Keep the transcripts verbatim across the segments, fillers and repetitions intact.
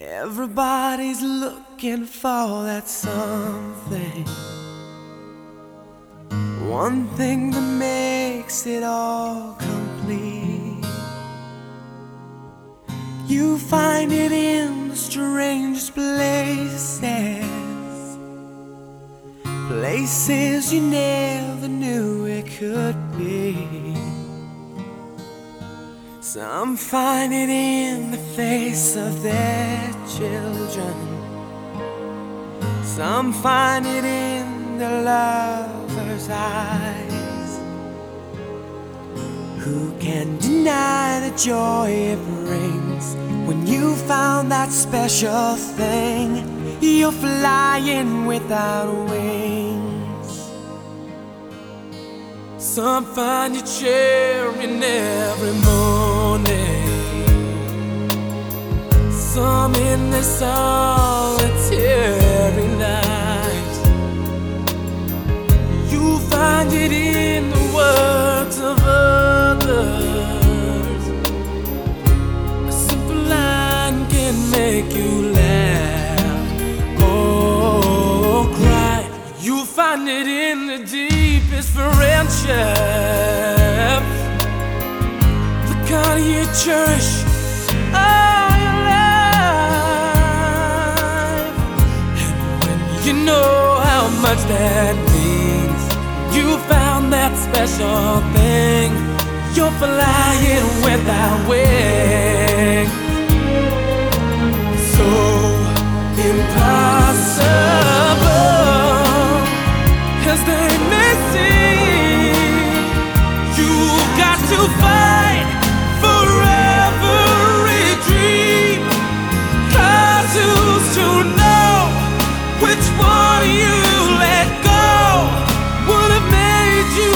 Everybody's looking for that something, one thing that makes it all complete. You find it in the strangest places, places you never knew it could be. Some find it in the face of their children, some find it in their lover's eyes. Who can deny the joy it brings when you found that special thing? You're flying without wings. Some find you cheering every morning, some in their solitary night. You find it in the words of others. A simple line can make you laugh or cry. You find it in the deepest friendship, the kind you cherish all your life. And when you know how much that means, you found that special thing. You're flying without wings. So impossible as they may seem, you've got to fight for every dream. 'Cause who's to know which one you let go would have made you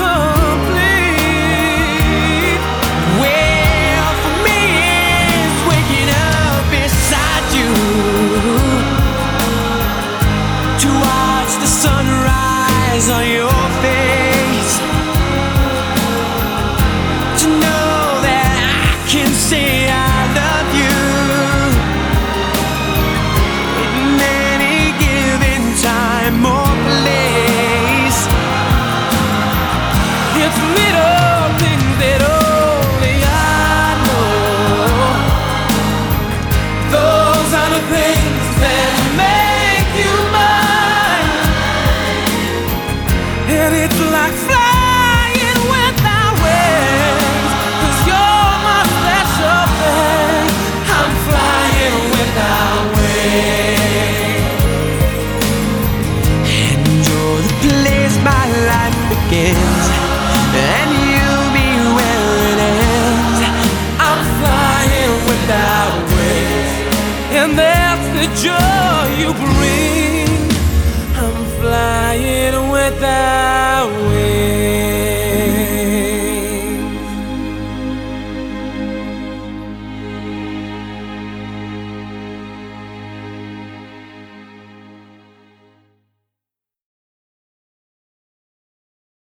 complete? Well, for me it's waking up beside you to watch the sunrise on your face, to know that I can say I love you in any given time or place. It's little things that only I know. Those are the things that make you mine. And it's like flying without wings, 'cause you're my special thing. I'm flying without wings. And you're the place my life begins, and you'll be where it ends. I'm flying without wings, and that's the joy you bring. I'm flying without